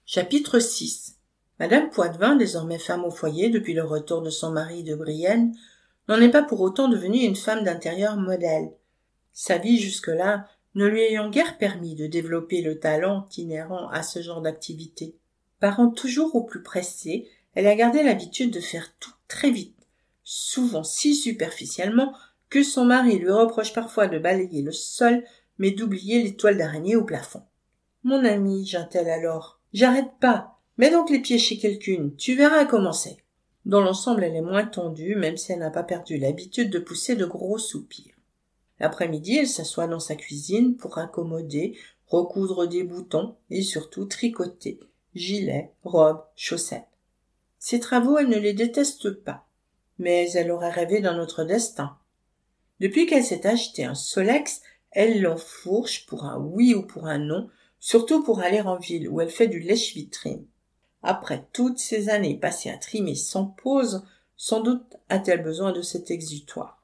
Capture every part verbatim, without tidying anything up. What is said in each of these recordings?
Chapitre six. Madame Poitevin, désormais femme au foyer depuis le retour de son mari de Brienne, n'en est pas pour autant devenue une femme d'intérieur modèle. Sa vie jusque-là ne lui ayant guère permis de développer le talent inhérent à ce genre d'activité. Parant toujours au plus pressé, elle a gardé l'habitude de faire tout très vite, souvent si superficiellement que son mari lui reproche parfois de balayer le sol, mais d'oublier les toiles d'araignée au plafond. « Mon ami, geint-elle alors, j'arrête pas. Mets donc les pieds chez quelqu'une, tu verras comment c'est. » Dans l'ensemble, elle est moins tendue, même si elle n'a pas perdu l'habitude de pousser de gros soupirs. L'après-midi, elle s'assoit dans sa cuisine pour accommoder, recoudre des boutons et surtout tricoter, gilets, robes, chaussettes. Ces travaux, elle ne les déteste pas, mais elle aurait rêvé d'un autre destin. Depuis qu'elle s'est acheté un Solex, elle l'enfourche pour un oui ou pour un non, surtout pour aller en ville où elle fait du lèche-vitrine. Après toutes ces années passées à trimer sans pause, sans doute a-t-elle besoin de cet exutoire.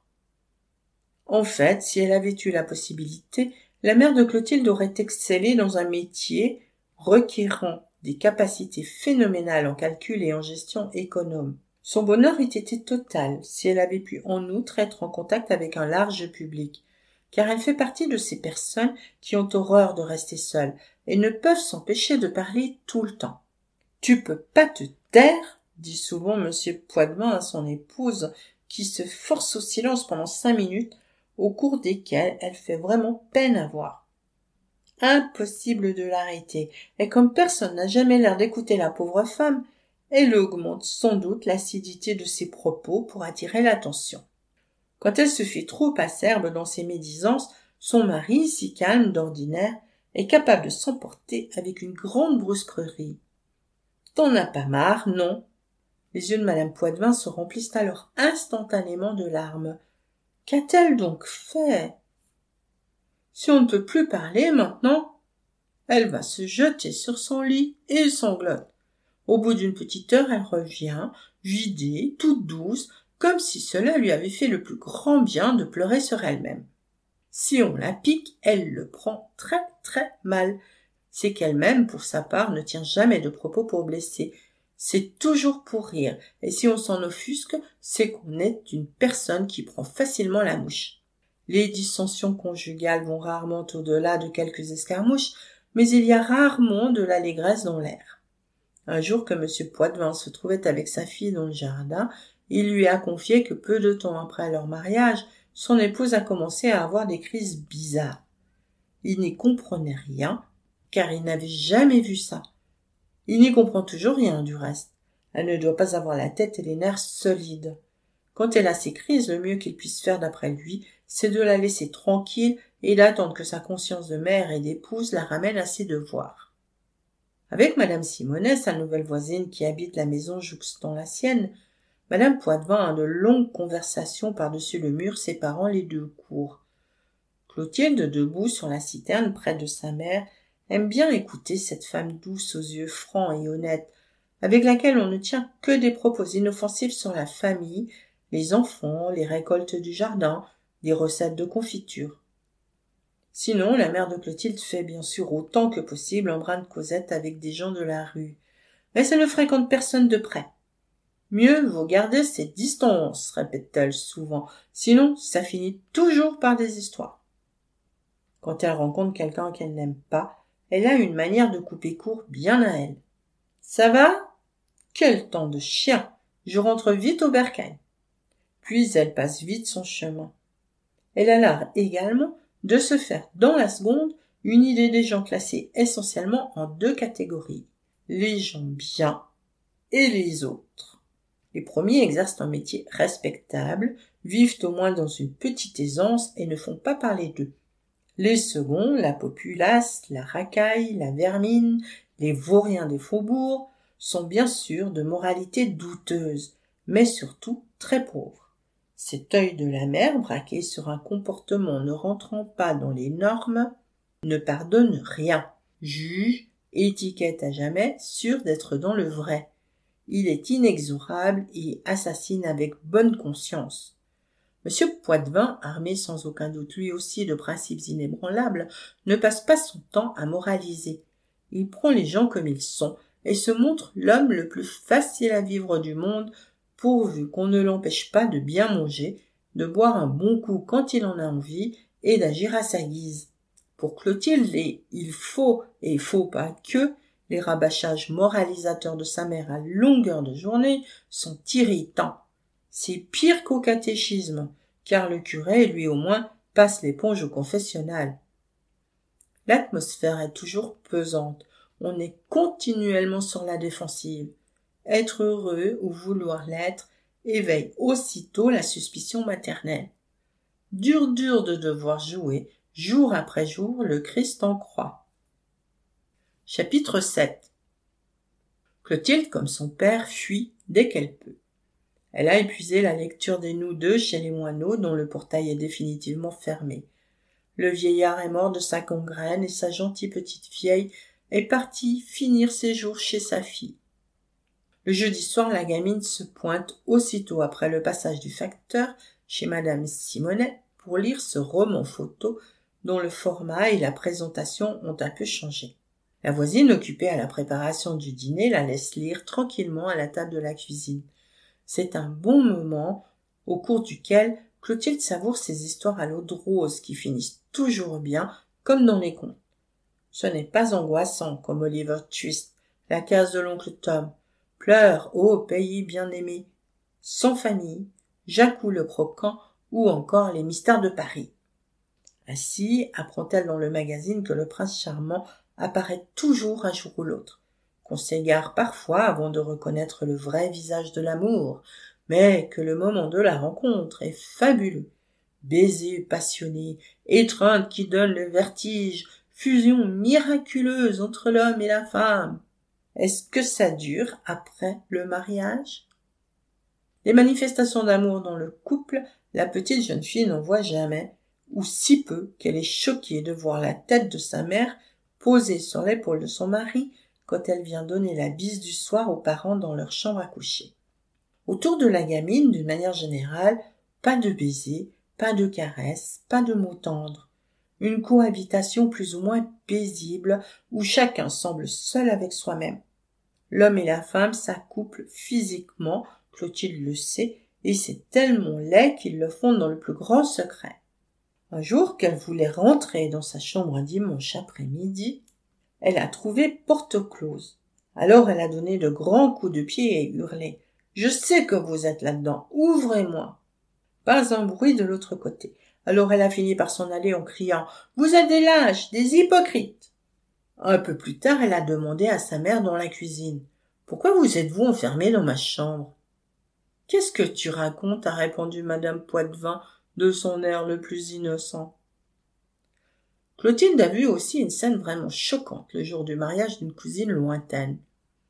En fait, si elle avait eu la possibilité, la mère de Clotilde aurait excellé dans un métier requérant des capacités phénoménales en calcul et en gestion économe. Son bonheur eût été total si elle avait pu en outre être en contact avec un large public, car elle fait partie de ces personnes qui ont horreur de rester seules et ne peuvent s'empêcher de parler tout le temps. « Tu peux pas te taire ?» dit souvent monsieur Poitevin à son épouse, qui se force au silence pendant cinq minutes, au cours desquelles elle fait vraiment peine à voir. Impossible de l'arrêter, et comme personne n'a jamais l'air d'écouter la pauvre femme, elle augmente sans doute l'acidité de ses propos pour attirer l'attention. Quand elle se fait trop acerbe dans ses médisances, son mari, si calme d'ordinaire, est capable de s'emporter avec une grande brusquerie. « T'en as pas marre, non ?» Les yeux de madame Poitevin se remplissent alors instantanément de larmes. Qu'a-t-elle donc fait? Si on ne peut plus parler maintenant, elle va se jeter sur son lit et sanglote. Au bout d'une petite heure, elle revient, vidée, toute douce, comme si cela lui avait fait le plus grand bien de pleurer sur elle-même. Si on la pique, elle le prend très très mal. C'est qu'elle-même, pour sa part, ne tient jamais de propos pour blesser. C'est toujours pour rire, et si on s'en offusque, c'est qu'on est une personne qui prend facilement la mouche. Les dissensions conjugales vont rarement au-delà de quelques escarmouches, mais il y a rarement de l'allégresse dans l'air. Un jour que M. Poitevin se trouvait avec sa fille dans le jardin, il lui a confié que peu de temps après leur mariage, son épouse a commencé à avoir des crises bizarres. Il n'y comprenait rien, car il n'avait jamais vu ça. Il n'y comprend toujours rien, du reste. Elle ne doit pas avoir la tête et les nerfs solides. Quand elle a ses crises, le mieux qu'il puisse faire d'après lui, c'est de la laisser tranquille et d'attendre que sa conscience de mère et d'épouse la ramène à ses devoirs. Avec madame Simonet, sa nouvelle voisine qui habite la maison jouxtant la sienne, madame Poitevin a de longues conversations par-dessus le mur séparant les deux cours. Clotilde, debout sur la citerne près de sa mère, aime bien écouter cette femme douce aux yeux francs et honnêtes, avec laquelle on ne tient que des propos inoffensifs sur la famille, les enfants, les récoltes du jardin, des recettes de confiture. Sinon, la mère de Clotilde fait bien sûr autant que possible un brin de causette avec des gens de la rue, mais elle ne fréquente personne de près. Mieux vaut garder ses distances, répète-t-elle souvent, sinon ça finit toujours par des histoires. Quand elle rencontre quelqu'un qu'elle n'aime pas, elle a une manière de couper court bien à elle. « Ça va ? Quel temps de chien ! Je rentre vite au bercail. » Puis elle passe vite son chemin. Elle a l'art également de se faire dans la seconde une idée des gens classés essentiellement en deux catégories, les gens bien et les autres. Les premiers exercent un métier respectable, vivent au moins dans une petite aisance et ne font pas parler d'eux. Les seconds, la populace, la racaille, la vermine, les vauriens des faubourgs, sont bien sûr de moralité douteuse, mais surtout très pauvres. Cet œil de la mer, braqué sur un comportement ne rentrant pas dans les normes, ne pardonne rien, juge, étiquette à jamais, sûr d'être dans le vrai. Il est inexorable et assassine avec bonne conscience. Monsieur Poitevin, armé sans aucun doute lui aussi de principes inébranlables, ne passe pas son temps à moraliser. Il prend les gens comme ils sont et se montre l'homme le plus facile à vivre du monde, pourvu qu'on ne l'empêche pas de bien manger, de boire un bon coup quand il en a envie, et d'agir à sa guise. Pour Clotilde, les « il faut » et « faut pas que » les rabâchages moralisateurs de sa mère à longueur de journée sont irritants. C'est pire qu'au catéchisme, car le curé, lui au moins, passe l'éponge au confessionnal. L'atmosphère est toujours pesante, on est continuellement sur la défensive. Être heureux ou vouloir l'être éveille aussitôt la suspicion maternelle. Dur dur de devoir jouer, jour après jour, le Christ en croix. Chapitre sept. Clotilde, comme son père, fuit dès qu'elle peut. Elle a épuisé la lecture des Nous deux chez les moineaux, dont le portail est définitivement fermé. Le vieillard est mort de sa gangrène et sa gentille petite vieille est partie finir ses jours chez sa fille. Le jeudi soir, la gamine se pointe aussitôt après le passage du facteur chez madame Simonet pour lire ce roman photo dont le format et la présentation ont un peu changé. La voisine, occupée à la préparation du dîner, la laisse lire tranquillement à la table de la cuisine. C'est un bon moment au cours duquel Clotilde savoure ces histoires à l'eau de rose qui finissent toujours bien, comme dans les contes. Ce n'est pas angoissant, comme Oliver Twist, la case de l'oncle Tom, Pleurs, ô pays bien-aimé, Sans famille, Jacou le croquant ou encore Les mystères de Paris. Ainsi apprend-elle dans le magazine que le prince charmant apparaît toujours un jour ou l'autre, qu'on s'égare parfois avant de reconnaître le vrai visage de l'amour, mais que le moment de la rencontre est fabuleux. Baiser passionné, étreinte qui donne le vertige, fusion miraculeuse entre l'homme et la femme. Est-ce que ça dure après le mariage? Les manifestations d'amour dans le couple, la petite jeune fille n'en voit jamais, ou si peu qu'elle est choquée de voir la tête de sa mère posée sur l'épaule de son mari quand elle vient donner la bise du soir aux parents dans leur chambre à coucher. Autour de la gamine, d'une manière générale, pas de baisers, pas de caresses, pas de mots tendres. Une cohabitation plus ou moins paisible où chacun semble seul avec soi-même. L'homme et la femme s'accouplent physiquement, Clotilde le sait, et c'est tellement laid qu'ils le font dans le plus grand secret. Un jour qu'elle voulait rentrer dans sa chambre un dimanche après-midi, elle a trouvé porte close. Alors elle a donné de grands coups de pied et hurlé. « Je sais que vous êtes là-dedans, ouvrez-moi !» Pas un bruit de l'autre côté. Alors elle a fini par s'en aller en criant « Vous êtes des lâches, des hypocrites !» Un peu plus tard, elle a demandé à sa mère dans la cuisine « Pourquoi vous êtes-vous enfermée dans ma chambre ?»« Qu'est-ce que tu racontes ?» a répondu madame Poitevin de son air le plus innocent. Clotilde a vu aussi une scène vraiment choquante le jour du mariage d'une cousine lointaine.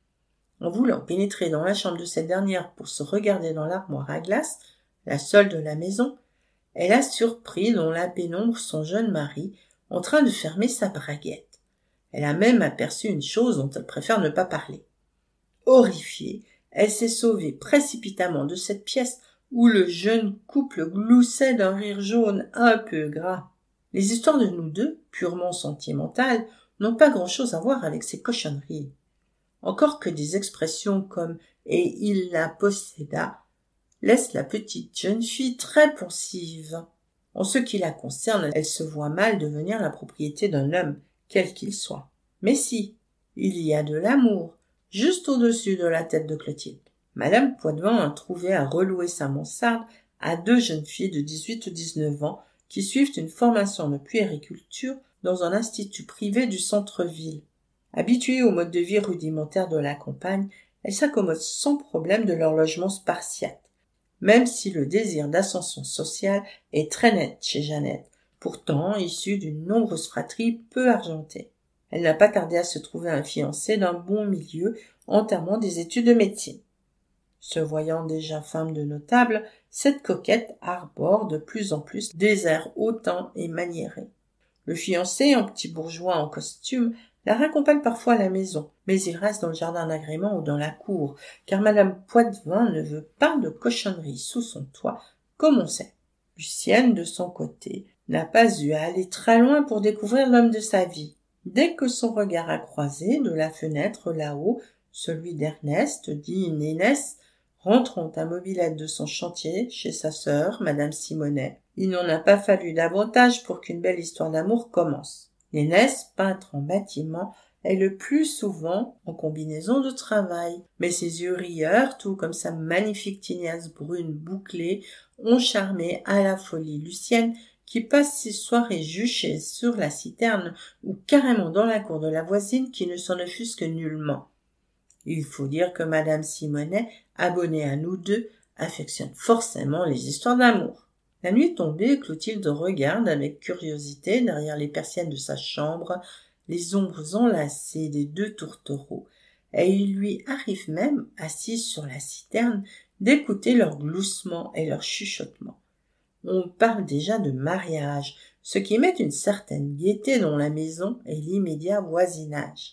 En voulant pénétrer dans la chambre de cette dernière pour se regarder dans l'armoire à glace, la seule de la maison, elle a surpris dans la pénombre son jeune mari en train de fermer sa braguette. Elle a même aperçu une chose dont elle préfère ne pas parler. Horrifiée, elle s'est sauvée précipitamment de cette pièce où le jeune couple gloussait d'un rire jaune un peu gras. Les histoires de nous deux, purement sentimentales, n'ont pas grand-chose à voir avec ces cochonneries. Encore que des expressions comme « et il la posséda » laissent la petite jeune fille très pensive. En ce qui la concerne, elle se voit mal devenir la propriété d'un homme, quel qu'il soit. Mais si, il y a de l'amour, juste au-dessus de la tête de Clotilde. Madame Poitevin a trouvé à relouer sa mansarde à deux jeunes filles de dix-huit ou dix-neuf ans qui suivent une formation de puériculture dans un institut privé du centre-ville. Habituées au mode de vie rudimentaire de la campagne, elles s'accommodent sans problème de leur logement spartiate, même si le désir d'ascension sociale est très net chez Jeannette, pourtant issue d'une nombreuse fratrie peu argentée. Elle n'a pas tardé à se trouver un fiancé d'un bon milieu, entamant des études de médecine. Se voyant déjà femme de notable, cette coquette arbore de plus en plus des airs hautains et maniérés. Le fiancé, un petit bourgeois en costume, la raccompagne parfois à la maison, mais il reste dans le jardin d'agrément ou dans la cour, car madame Poitevin ne veut pas de cochonneries sous son toit, comme on sait. Lucienne, de son côté, n'a pas eu à aller très loin pour découvrir l'homme de sa vie. Dès que son regard a croisé, de la fenêtre là-haut, celui d'Ernest, dit Nénès, rentrant à mobilette de son chantier chez sa sœur, madame Simonet. Il n'en a pas fallu davantage pour qu'une belle histoire d'amour commence. Nénès, peintre en bâtiment, est le plus souvent en combinaison de travail, mais ses yeux rieurs, tout comme sa magnifique tignasse brune bouclée, ont charmé à la folie Lucienne, qui passe ses soirées juchées sur la citerne ou carrément dans la cour de la voisine qui ne s'en offusque nullement. Il faut dire que madame Simonet, abonnée à nous deux, affectionne forcément les histoires d'amour. La nuit tombée, Clotilde regarde avec curiosité derrière les persiennes de sa chambre les ombres enlacées des deux tourtereaux, et il lui arrive même, assise sur la citerne, d'écouter leurs gloussements et leurs chuchotements. On parle déjà de mariage, ce qui met une certaine gaieté dans la maison et l'immédiat voisinage.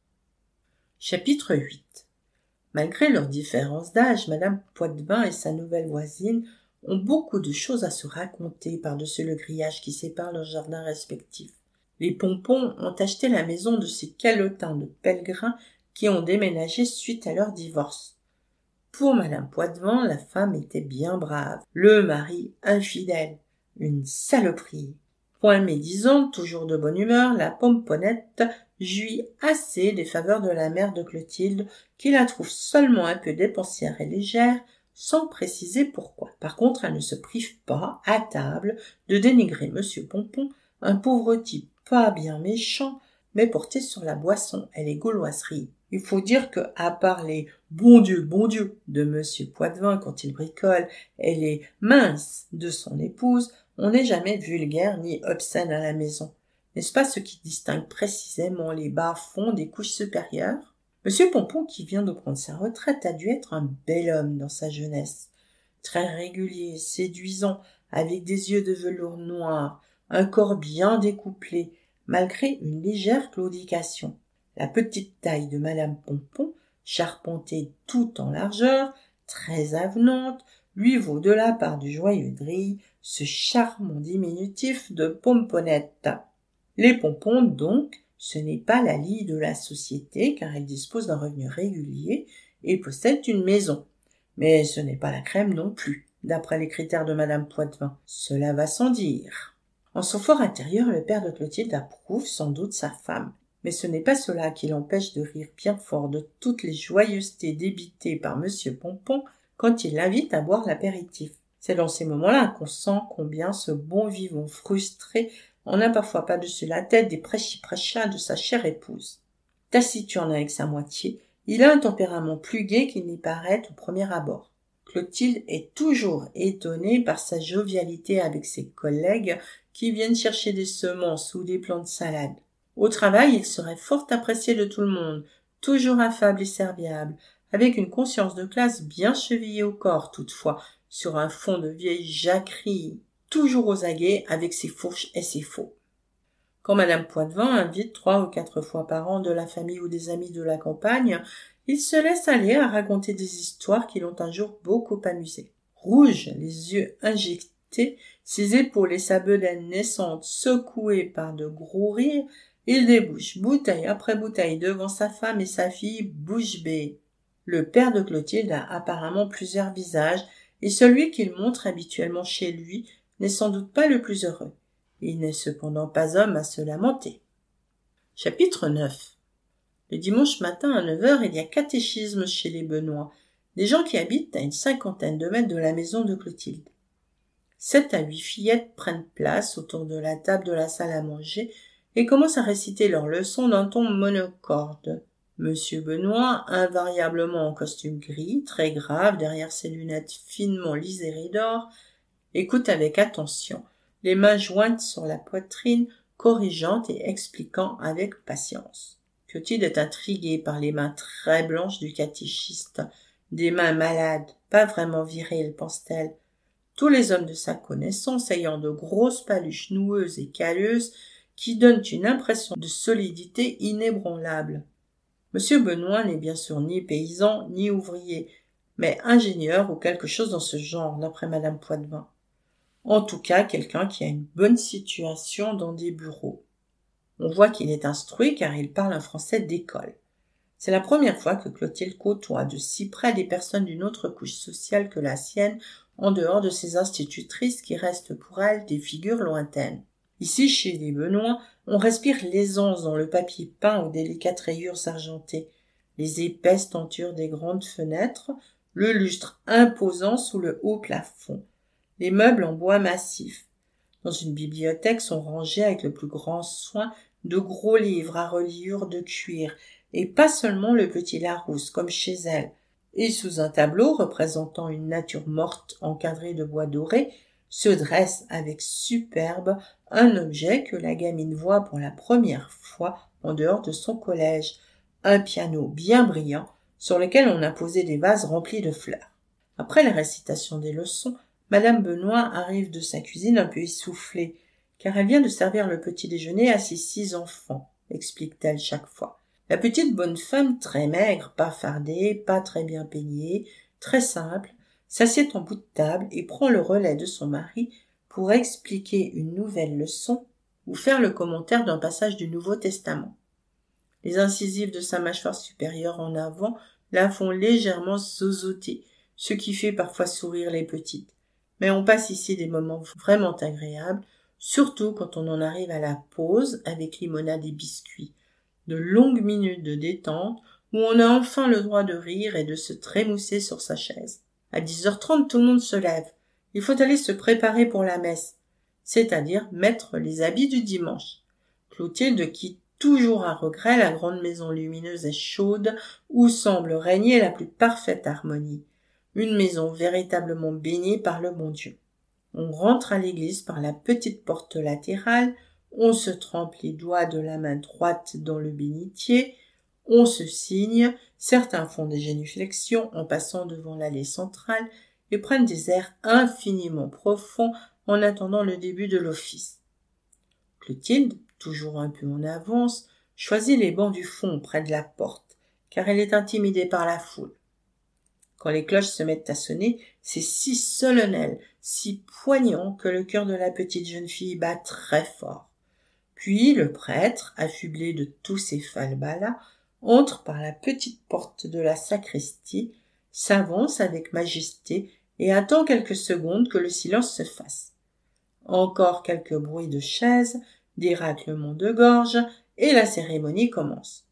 Chapitre huit. Malgré leurs différences d'âge, madame Poitevin et sa nouvelle voisine ont beaucoup de choses à se raconter par-dessus le grillage qui sépare leurs jardins respectifs. Les Pompons ont acheté la maison de ces calotins de pèlerins qui ont déménagé suite à leur divorce. Pour madame Poitevin, la femme était bien brave, le mari infidèle, une saloperie. Point médisante, toujours de bonne humeur, la pomponnette jouit assez des faveurs de la mère de Clotilde, qui la trouve seulement un peu dépensière et légère, sans préciser pourquoi. Par contre, elle ne se prive pas, à table, de dénigrer monsieur Pompon, un pauvre type pas bien méchant, mais porté sur la boisson et les gauloiseries. Il faut dire que, à part les « bon Dieu, bon Dieu » de monsieur Poitevin quand il bricole et les « minces » de son épouse, on n'est jamais vulgaire ni obscène à la maison. N'est-ce pas ce qui distingue précisément les bas-fonds des couches supérieures? Monsieur Pompon, qui vient de prendre sa retraite, a dû être un bel homme dans sa jeunesse. Très régulier, séduisant, avec des yeux de velours noir, un corps bien découplé, malgré une légère claudication. La petite taille de madame Pompon, charpentée tout en largeur, très avenante, lui vaut de la part du joyeux Drille ce charmant diminutif de pomponnette. Les Pompons, donc, ce n'est pas la lie de la société, car elle dispose d'un revenu régulier et possède une maison. Mais ce n'est pas la crème non plus, d'après les critères de madame Poitevin. Cela va sans dire. En son fort intérieur, le père de Clotilde approuve sans doute sa femme. Mais ce n'est pas cela qui l'empêche de rire bien fort de toutes les joyeusetés débitées par monsieur Pompon quand il l'invite à boire l'apéritif. C'est dans ces moments-là qu'on sent combien ce bon vivant frustré en a parfois pas-dessus la tête des prêchi-prêchas de sa chère épouse. Taciturne avec sa moitié, il a un tempérament plus gai qu'il n'y paraît au premier abord. Clotilde est toujours étonnée par sa jovialité avec ses collègues qui viennent chercher des semences ou des plants de salade. Au travail, il serait fort apprécié de tout le monde, toujours affable et serviable, avec une conscience de classe bien chevillée au corps toutefois, sur un fond de vieille jacquerie, toujours aux aguets avec ses fourches et ses faux. Quand madame Poitevin invite trois ou quatre fois par an de la famille ou des amis de la campagne, il se laisse aller à raconter des histoires qui l'ont un jour beaucoup amusé. Rouge, les yeux injectés, ses épaules et sa bedaine naissante secouées par de gros rires, il débouche bouteille après bouteille devant sa femme et sa fille bouche bée. Le père de Clotilde a apparemment plusieurs visages, et celui qu'il montre habituellement chez lui n'est sans doute pas le plus heureux. Il n'est cependant pas homme à se lamenter. Chapitre neuf. Le dimanche matin à neuf heures, il y a catéchisme chez les Benoît, des gens qui habitent à une cinquantaine de mètres de la maison de Clotilde. Sept à huit fillettes prennent place autour de la table de la salle à manger et commencent à réciter leurs leçons d'un ton monocorde. Monsieur Benoît, invariablement en costume gris, très grave derrière ses lunettes finement lisérées d'or, écoute avec attention, les mains jointes sur la poitrine, corrigeant et expliquant avec patience. Clotilde est intriguée par les mains très blanches du catéchiste, des mains malades, pas vraiment viriles, pense-t-elle. Tous les hommes de sa connaissance ayant de grosses paluches noueuses et calleuses qui donnent une impression de solidité inébranlable. Monsieur Benoît n'est bien sûr ni paysan ni ouvrier, mais ingénieur ou quelque chose dans ce genre, d'après madame Poitevin. En tout cas, quelqu'un qui a une bonne situation dans des bureaux. On voit qu'il est instruit car il parle un français d'école. C'est la première fois que Clotilde côtoie de si près des personnes d'une autre couche sociale que la sienne, en dehors de ses institutrices qui restent pour elle des figures lointaines. Ici, chez les Benoît, on respire l'aisance dans le papier peint aux délicates rayures argentées, les épaisses tentures des grandes fenêtres, le lustre imposant sous le haut plafond, les meubles en bois massif. Dans une bibliothèque sont rangés avec le plus grand soin de gros livres à reliure de cuir, et pas seulement le petit Larousse comme chez elle, et sous un tableau représentant une nature morte encadrée de bois doré, se dresse avec superbe un objet que la gamine voit pour la première fois en dehors de son collège, un piano bien brillant sur lequel on a posé des vases remplis de fleurs. Après la récitation des leçons, Madame Benoît arrive de sa cuisine un peu essoufflée, car elle vient de servir le petit déjeuner à ses six enfants, explique-t-elle chaque fois. La petite bonne femme, très maigre, pas fardée, pas très bien peignée, très simple, s'assied en bout de table et prend le relais de son mari pour expliquer une nouvelle leçon ou faire le commentaire d'un passage du Nouveau Testament. Les incisives de sa mâchoire supérieure en avant la font légèrement zozoter, ce qui fait parfois sourire les petites. Mais on passe ici des moments vraiment agréables, surtout quand on en arrive à la pause avec limonade et biscuits. De longues minutes de détente où on a enfin le droit de rire et de se trémousser sur sa chaise. À dix heures trente, tout le monde se lève. Il faut aller se préparer pour la messe, c'est-à-dire mettre les habits du dimanche. Clotilde quitte toujours à regret la grande maison lumineuse et chaude où semble régner la plus parfaite harmonie. Une maison véritablement bénie par le bon Dieu. On rentre à l'église par la petite porte latérale, on se trempe les doigts de la main droite dans le bénitier, on se signe, certains font des génuflexions en passant devant l'allée centrale et prennent des airs infiniment profonds en attendant le début de l'office. Clotilde, toujours un peu en avance, choisit les bancs du fond près de la porte, car elle est intimidée par la foule. Quand les cloches se mettent à sonner, c'est si solennel, si poignant que le cœur de la petite jeune fille bat très fort. Puis le prêtre, affublé de tous ces falbalas, entre par la petite porte de la sacristie, s'avance avec majesté et attend quelques secondes que le silence se fasse. Encore quelques bruits de chaises, des raclements de gorge, et la cérémonie commence.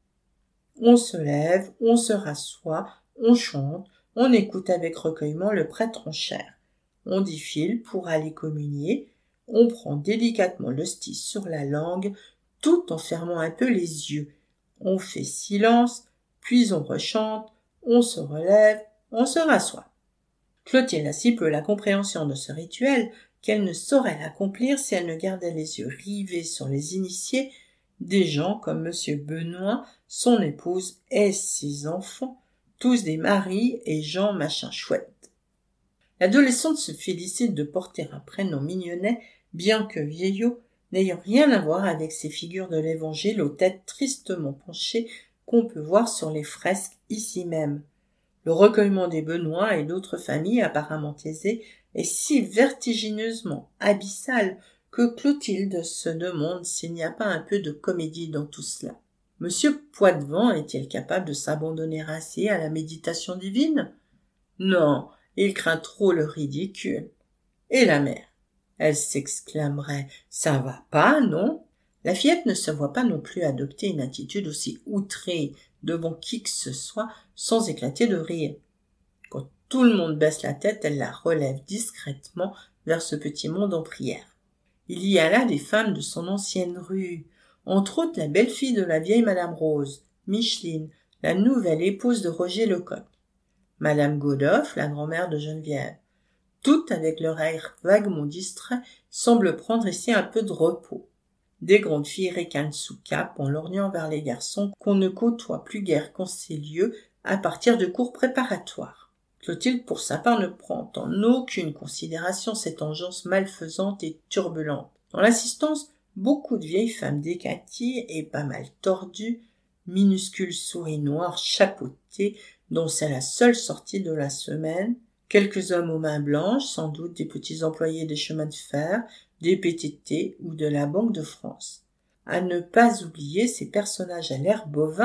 On se lève, on se rassoit, on chante, on écoute avec recueillement le prêtre en chair. On défile pour aller communier, on prend délicatement l'hostie sur la langue, tout en fermant un peu les yeux. On fait silence, puis on rechante, on se relève, on se rassoit. Clotilde a si peu la compréhension de ce rituel qu'elle ne saurait l'accomplir si elle ne gardait les yeux rivés sur les initiés, des gens comme monsieur Benoît, son épouse et ses enfants, tous des maris et gens machin chouette. L'adolescente se félicite de porter un prénom mignonnet, bien que vieillot, n'ayant rien à voir avec ces figures de l'évangile aux têtes tristement penchées qu'on peut voir sur les fresques ici même. Le recueillement des Benoît et d'autres familles apparemment aisées est si vertigineusement abyssal que Clotilde se demande s'il n'y a pas un peu de comédie dans tout cela. Monsieur Poitevin est-il capable de s'abandonner ainsi à la méditation divine? Non, il craint trop le ridicule. Et la mère? Elle s'exclamerait « Ça va pas, non ?» La fillette ne se voit pas non plus adopter une attitude aussi outrée devant qui que ce soit sans éclater de rire. Quand tout le monde baisse la tête, elle la relève discrètement vers ce petit monde en prière. Il y a là des femmes de son ancienne rue, entre autres la belle-fille de la vieille Madame Rose, Micheline, la nouvelle épouse de Roger Lecoq, Madame Godoff, la grand-mère de Geneviève. Toutes, avec leur air vaguement distrait, semblent prendre ici un peu de repos. Des grandes filles ricanent sous cape en lorgnant vers les garçons qu'on ne côtoie plus guère qu'en ces lieux à partir de cours préparatoires. Clotilde, pour sa part, ne prend en aucune considération cette engeance malfaisante et turbulente. Dans l'assistance, beaucoup de vieilles femmes décaties et pas mal tordues, minuscules souris noires chapeautées, dont c'est la seule sortie de la semaine, quelques hommes aux mains blanches, sans doute des petits employés des chemins de fer, des P T T ou de la Banque de France. À ne pas oublier ces personnages à l'air bovin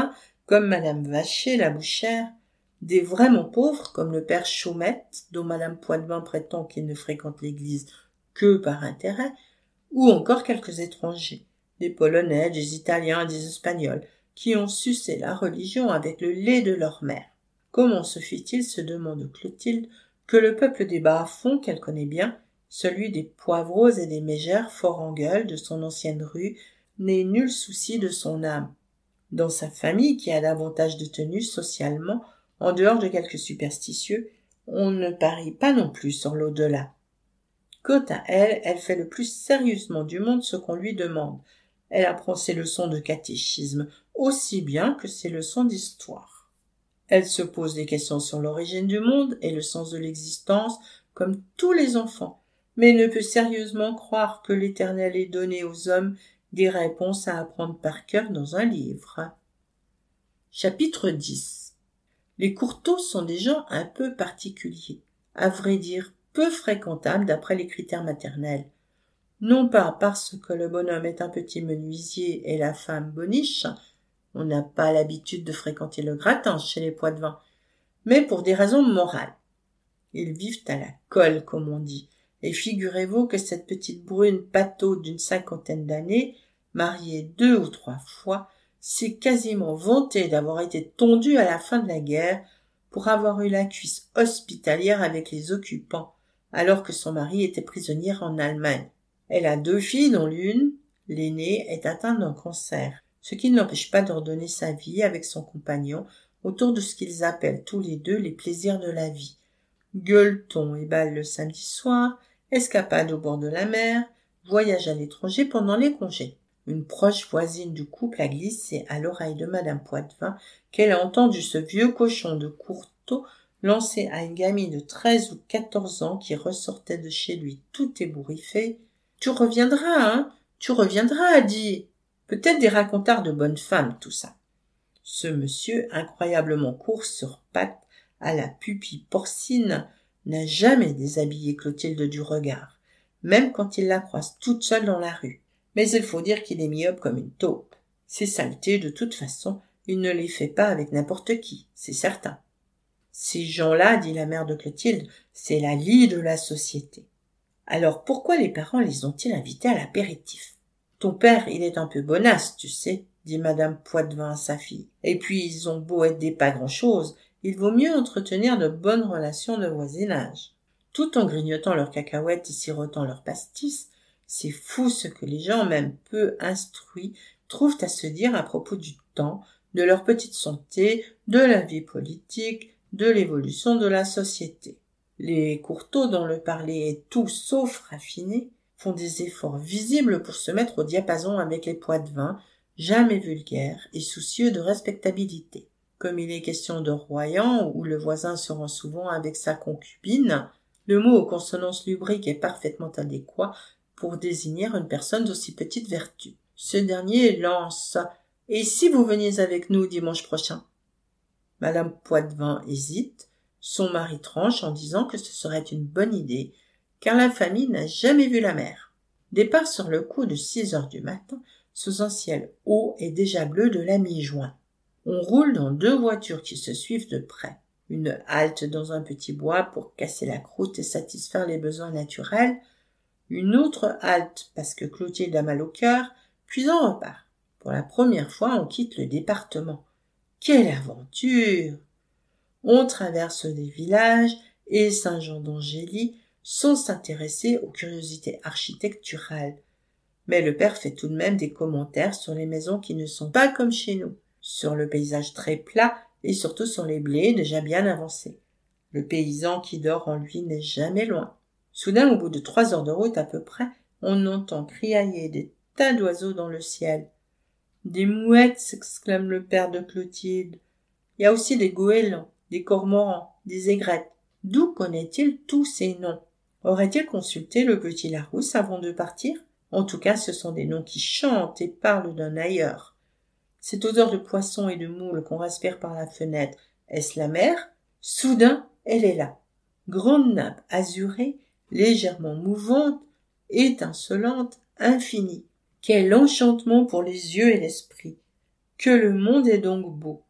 comme madame Vacher, la bouchère, des vraiment pauvres, comme le père Chaumette, dont madame Poitvin prétend qu'il ne fréquente l'église que par intérêt, ou encore quelques étrangers, des Polonais, des Italiens, des Espagnols, qui ont sucé la religion avec le lait de leur mère. Comment se fit-il, se demande Clotilde, que le peuple des bas-fonds qu'elle connaît bien, celui des Poivreaux et des Mégères, fort en gueule de son ancienne rue, n'ait nul souci de son âme. Dans sa famille, qui a davantage de tenue socialement, en dehors de quelques superstitieux, on ne parie pas non plus sur l'au-delà. Quant à elle, elle fait le plus sérieusement du monde ce qu'on lui demande. Elle apprend ses leçons de catéchisme aussi bien que ses leçons d'histoire. Elle se pose des questions sur l'origine du monde et le sens de l'existence, comme tous les enfants, mais ne peut sérieusement croire que l'Éternel ait donné aux hommes des réponses à apprendre par cœur dans un livre. Chapitre dix. Les Courteaux sont des gens un peu particuliers, à vrai dire peu fréquentables d'après les critères maternels. Non pas parce que le bonhomme est un petit menuisier et la femme boniche, on n'a pas l'habitude de fréquenter le gratin chez les Poitvin, mais pour des raisons morales. Ils vivent à la colle, comme on dit, et figurez-vous que cette petite brune pâteau d'une cinquantaine d'années, mariée deux ou trois fois, s'est quasiment vantée d'avoir été tondue à la fin de la guerre pour avoir eu la cuisse hospitalière avec les occupants, alors que son mari était prisonnier en Allemagne. Elle a deux filles dont l'une, l'aînée, est atteinte d'un cancer, ce qui ne l'empêche pas d'ordonner sa vie avec son compagnon autour de ce qu'ils appellent tous les deux les plaisirs de la vie. Gueuleton et bal le samedi soir, escapade au bord de la mer, voyage à l'étranger pendant les congés. Une proche voisine du couple a glissé à l'oreille de madame Poitvin qu'elle a entendu ce vieux cochon de Courteau lancer à une gamine de treize ou quatorze ans qui ressortait de chez lui tout ébouriffée. « Tu reviendras, hein, tu reviendras, dit. Peut-être des racontards de bonnes femmes, tout ça. » Ce monsieur, incroyablement court sur pattes, à la pupille porcine, n'a jamais déshabillé Clotilde du regard, même quand il la croise toute seule dans la rue. Mais il faut dire qu'il est myope comme une taupe. Ces saletés, de toute façon, il ne les fait pas avec n'importe qui, c'est certain. Ces gens-là, dit la mère de Clotilde, c'est la lie de la société. Alors pourquoi les parents les ont-ils invités à l'apéritif? Ton père, il est un peu bonasse, tu sais, dit madame Poitvin à sa fille. Et puis ils ont beau être des pas grand-chose, il vaut mieux entretenir de bonnes relations de voisinage. Tout en grignotant leurs cacahuètes et sirotant leurs pastis, c'est fou ce que les gens, même peu instruits, trouvent à se dire à propos du temps, de leur petite santé, de la vie politique, de l'évolution de la société. Les Courteaux, dont le parler est tout sauf raffiné, font des efforts visibles pour se mettre au diapason avec les Poitvin, jamais vulgaires et soucieux de respectabilité. Comme il est question de Royan, où le voisin se rend souvent avec sa concubine, le mot aux consonances lubriques est parfaitement adéquat pour désigner une personne d'aussi petite vertu. Ce dernier lance « Et si vous veniez avec nous dimanche prochain ?» Madame Poitvin hésite, son mari tranche en disant que ce serait une bonne idée, car la famille n'a jamais vu la mer. Départ sur le coup de six heures du matin, sous un ciel haut et déjà bleu de la mi-juin. On roule dans deux voitures qui se suivent de près. Une halte dans un petit bois pour casser la croûte et satisfaire les besoins naturels, une autre halte parce que Clotilde a mal au cœur, puis on repart. Pour la première fois, on quitte le département. Quelle aventure! On traverse des villages et Saint-Jean d'Angély sans s'intéresser aux curiosités architecturales. Mais le père fait tout de même des commentaires sur les maisons qui ne sont pas comme chez nous, sur le paysage très plat et surtout sur les blés déjà bien avancés. Le paysan qui dort en lui n'est jamais loin. Soudain, au bout de trois heures de route à peu près, on entend criailler des tas d'oiseaux dans le ciel. « Des mouettes !» s'exclame le père de Clotilde. Il y a aussi des goélands, des cormorans, des aigrettes. D'où connaît-il tous ces noms? Aurait-il consulté le petit Larousse avant de partir? En tout cas, ce sont des noms qui chantent et parlent d'un ailleurs. Cette odeur de poisson et de moules qu'on respire par la fenêtre, est-ce la mer? Soudain, elle est là. Grande nappe azurée, légèrement mouvante, étincelante, infinie. Quel enchantement pour les yeux et l'esprit! Que le monde est donc beau!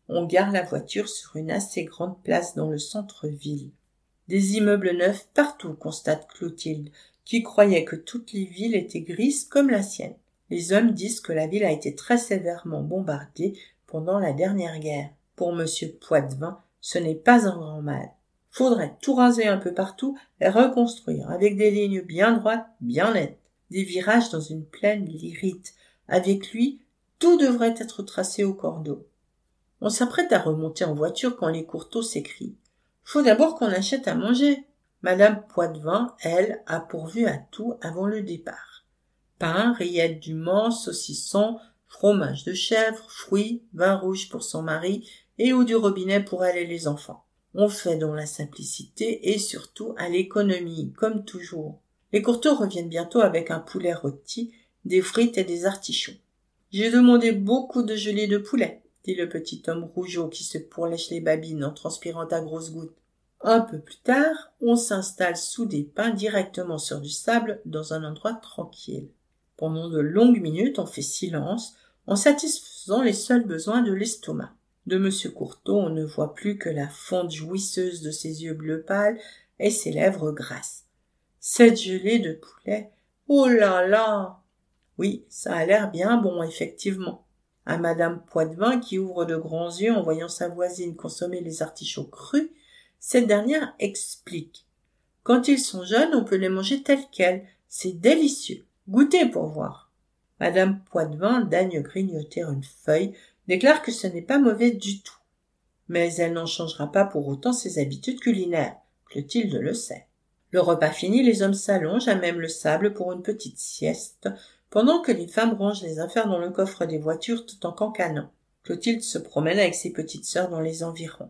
On gare la voiture sur une assez grande place dans le centre-ville. Des immeubles neufs partout, constate Clotilde, qui croyait que toutes les villes étaient grises comme la sienne. Les hommes disent que la ville a été très sévèrement bombardée pendant la dernière guerre. Pour monsieur Poitevin, ce n'est pas un grand mal. Faudrait tout raser un peu partout et reconstruire avec des lignes bien droites, bien nettes. Des virages dans une plaine l'irritent. Avec lui, tout devrait être tracé au cordeau. On s'apprête à remonter en voiture quand les Courteau s'écrient. Faut d'abord qu'on achète à manger. Madame Poitevin, elle, a pourvu à tout avant le départ. Pain, rillettes du Mans, saucisson, fromage de chèvre, fruits, vin rouge pour son mari et eau du robinet pour elle et les enfants. On fait dans la simplicité et surtout à l'économie, comme toujours. Les Courteau reviennent bientôt avec un poulet rôti, des frites et des artichauts. J'ai demandé beaucoup de gelée de poulet, dit le petit homme rougeau qui se pourlèche les babines en transpirant à grosses gouttes. Un peu plus tard, on s'installe sous des pins directement sur du sable dans un endroit tranquille. Pendant de longues minutes, on fait silence, en satisfaisant les seuls besoins de l'estomac. De monsieur Courteau, on ne voit plus que la fonte jouisseuse de ses yeux bleu pâle et ses lèvres grasses. Cette gelée de poulet, oh là là! Oui, ça a l'air bien bon, effectivement. À madame Poitevin, qui ouvre de grands yeux en voyant sa voisine consommer les artichauts crus, cette dernière explique. Quand ils sont jeunes, on peut les manger tels quels. C'est délicieux. Goûtez pour voir. Madame Poitevin daigne grignoter une feuille, déclare que ce n'est pas mauvais du tout. Mais elle n'en changera pas pour autant ses habitudes culinaires. Clotilde le sait. Le repas fini, les hommes s'allongent à même le sable pour une petite sieste, pendant que les femmes rangent les affaires dans le coffre des voitures tout en cancanant. Clotilde se promène avec ses petites sœurs dans les environs.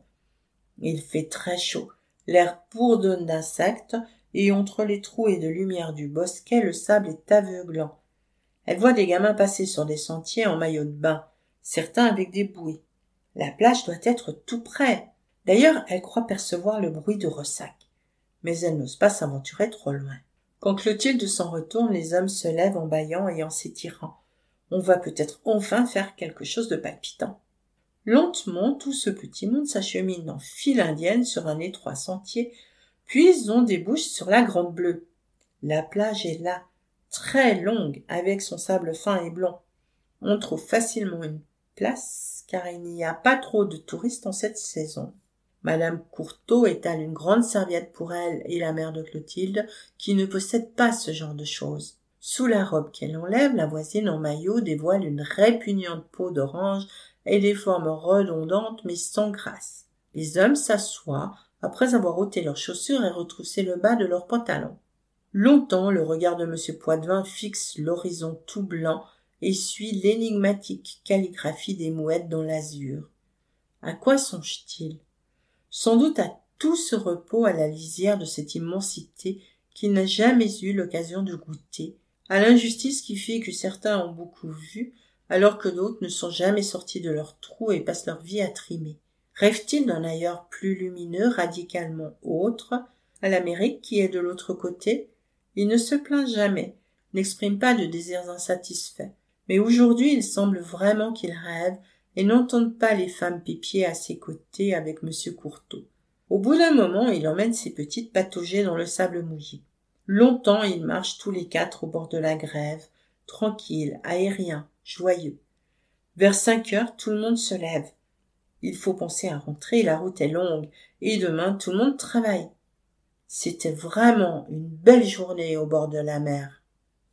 Il fait très chaud, l'air bourdonne d'insectes, et entre les trouées de lumière du bosquet, le sable est aveuglant. Elle voit des gamins passer sur des sentiers en maillot de bain, certains avec des bouées. La plage doit être tout près. D'ailleurs, elle croit percevoir le bruit de ressac. Mais elle n'ose pas s'aventurer trop loin. Quand Clotilde s'en retourne, les hommes se lèvent en bâillant et en s'étirant. On va peut-être enfin faire quelque chose de palpitant. Lentement, tout ce petit monde s'achemine en file indienne sur un étroit sentier, puis on débouche sur la Grande Bleue. La plage est là, très longue, avec son sable fin et blanc. On trouve facilement une place, car il n'y a pas trop de touristes en cette saison. Madame Courteau étale une grande serviette pour elle et la mère de Clotilde, qui ne possède pas ce genre de choses. Sous la robe qu'elle enlève, la voisine en maillot dévoile une répugnante peau d'orange et des formes redondantes mais sans grâce. Les hommes s'assoient après avoir ôté leurs chaussures et retroussé le bas de leurs pantalons. Longtemps, le regard de monsieur Poitevin fixe l'horizon tout blanc et suit l'énigmatique calligraphie des mouettes dans l'azur. À quoi songe-t-il? Sans doute à tout ce repos à la lisière de cette immensité qu'il n'a jamais eu l'occasion de goûter, à l'injustice qui fait que certains ont beaucoup vu, alors que d'autres ne sont jamais sortis de leur trou et passent leur vie à trimer. Rêve-t-il d'un ailleurs plus lumineux, radicalement autre, à l'Amérique qui est de l'autre côté? Il ne se plaint jamais, n'exprime pas de désirs insatisfaits, mais aujourd'hui il semble vraiment qu'il rêve et n'entende pas les femmes pipier à ses côtés avec monsieur Courteau. Au bout d'un moment, il emmène ses petites pataugées dans le sable mouillé. Longtemps, ils marchent tous les quatre au bord de la grève, tranquilles, aériens, joyeux. Vers cinq heures, tout le monde se lève. Il faut penser à rentrer, la route est longue, et demain, tout le monde travaille. C'était vraiment une belle journée au bord de la mer.